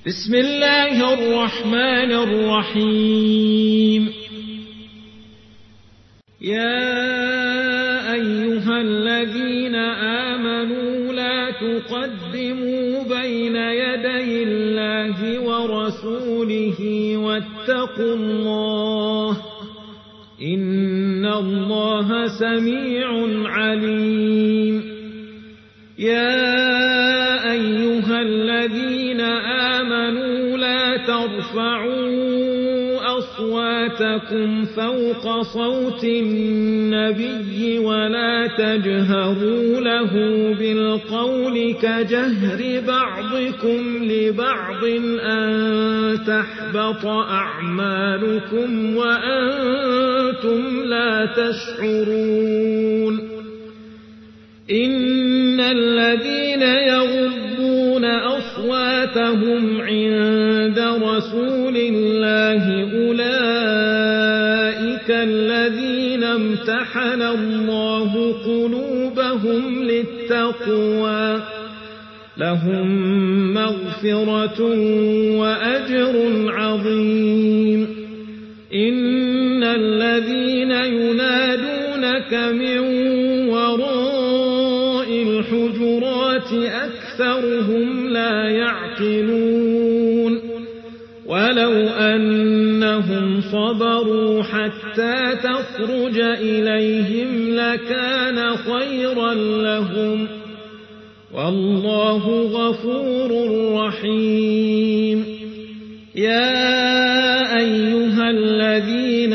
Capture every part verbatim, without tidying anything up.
بسم الله الرحمن الرحيم. يا أيها الذين آمنوا لا تقدموا بين يدي الله ورسوله واتقوا الله إن الله سميع عليم. يا أيها الذين آمنوا لا ترفعوا أصواتكم فوق صوت النبي ولا تجهروا له بالقول كجهر بعضكم لبعض أن تحبط أعمالكم وأنتم لا تشعرون. إن الذين يغضون أصواتهم عند رسول الله أولئك الذين امتحن الله قلوبهم للتقوى لهم مغفرة وأجر عظيم. إن الذين ينادونك من وراء الحجرات أكثرهم لا يعقلون. ولو أنهم صبروا حتى تخرج إليهم لكان خيرا لهم والله غفور رحيم. يا أيها الذين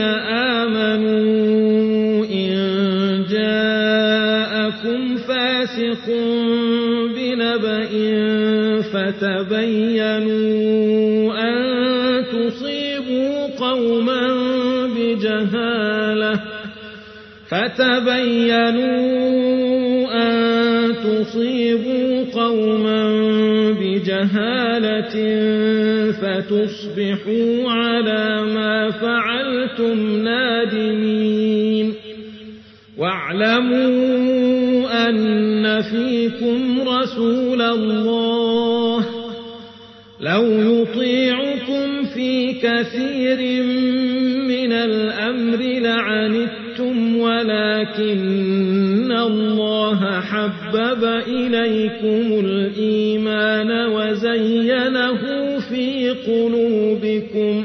آمنوا إن جاءكم فاسق بنبأ فتبينوا أن تصيبوا قوما بجهالة فتبينوا أن تصيبوا قوما بجهالة فتصبحوا على ما فعلتم نادمين. واعلموا أن فيكم رسول الله لو يطيعكم في كثير من الأمر لعنتم ولكن الله حبب إليكم الإيمان وزينه في قلوبكم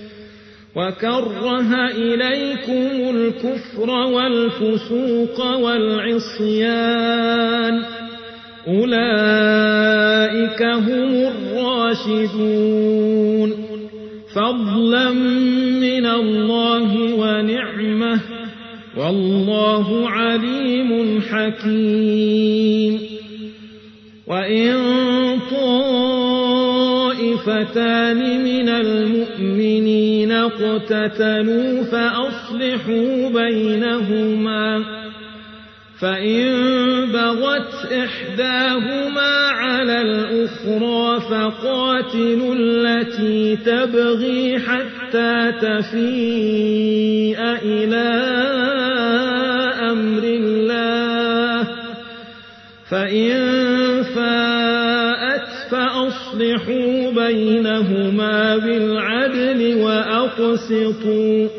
وكره إليكم الكفر والفسوق والعصيان أولئك هم الراشدون فضلا من الله ونعمة والله عليم حكيم. وإن طائفتان من المؤمنين اقتتلوا فأصلحوا بينهما فإن بغت إحداهما على الأخرى فقاتلوا التي تبغي حتى تفيء إلى أمر الله فإن فاءت فأصلحوا بينهما بالعدل وأقسطوا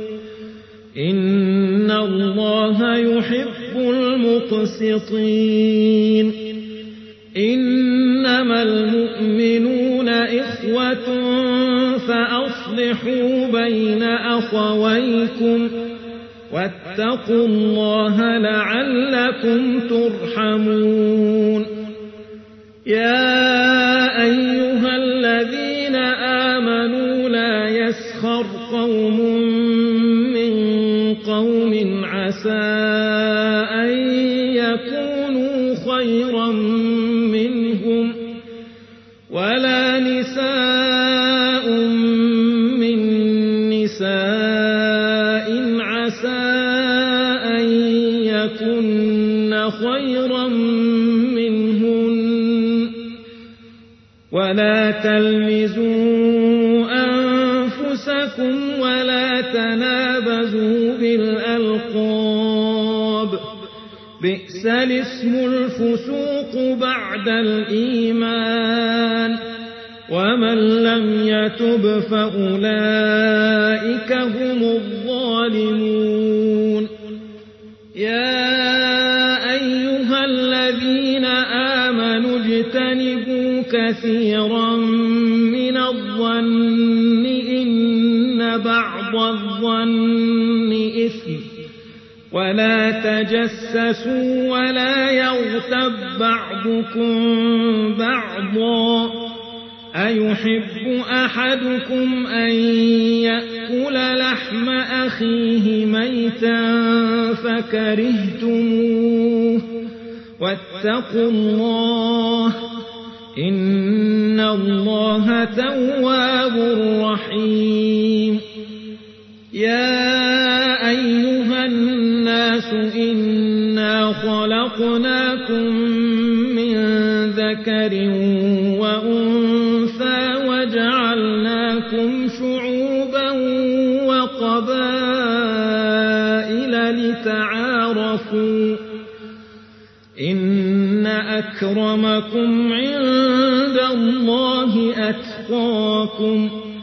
إن الله يحب المقسطين. إنما المؤمنون إخوة فأصلحوا بين أخويكم واتقوا الله لعلكم ترحمون. يا أيها الذين آمنوا لا يسخر قوم من قوم عسى أن يكونوا خيرا منهم ولا نساء من نساء عسى أن يكن خيرا منهن ولا تلمزوا أنفسكم ولا تنابزوا بالألقاب بئس الاسم الفسوق بعد الإيمان ومن لم يتب فأولئك هم الظالمون يا أيها الذين آمنوا اجتنبوا كثيرا من الظن إن بعض الظن إثم ولا تجسسوا ولا يغتب بعضكم بعضا أيحب أحدكم أن يأكل لحم أخيه ميتا فكرهتموه واتقوا الله إن الله تواب رحيم يا أيها الناس إنا خلقناكم من ذكر وأنثى وجعلناكم شعوبا وقبائل لتعارفوا إن أكرمكم عند الله أتقاكم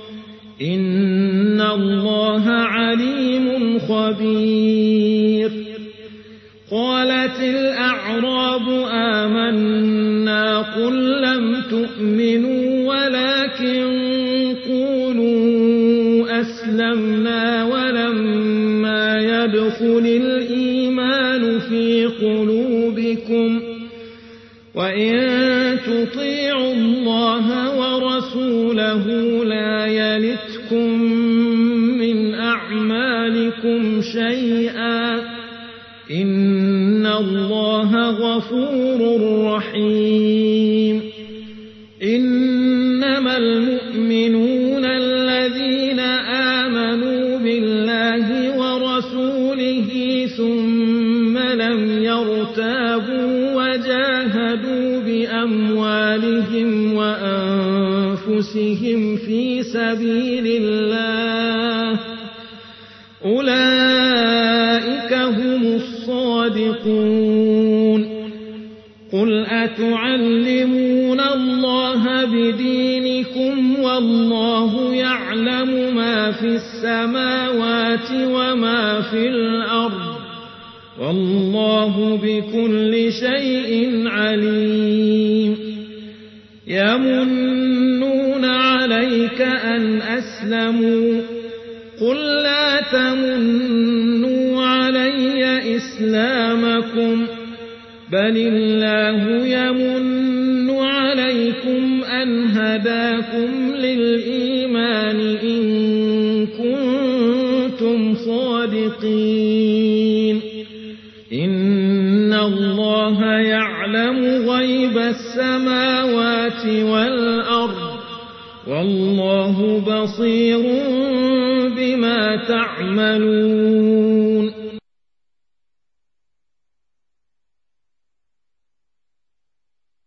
إن الله عليم خبير قالت الأعراب آمنا قل لم تؤمنوا ولكن قولوا أسلمنا ولما يدخل الإيمان في قلوبكم وإن تطيعوا الله ورسوله لا يلتكم من أعمالكم شيئا إن الله غفور رحيم إنما المؤمنون الذين آمنوا بالله ورسوله ثم لم يرتابوا وجاهدوا بأموالهم وأنفسهم في سبيل الله أولئك هم الصادقون قل أتعلمون الله بدينكم والله يعلم ما في السماوات وما في الأرض والله بكل شيء عليم يمنون عليك أن أسلموا قل لا تمنوا علي إسلامكم بل الله يمن عليكم أن هداكم للإيمان إن كنتم صادقين إن الله يعلم غيب السماوات والأرض والله بصير بما تعملون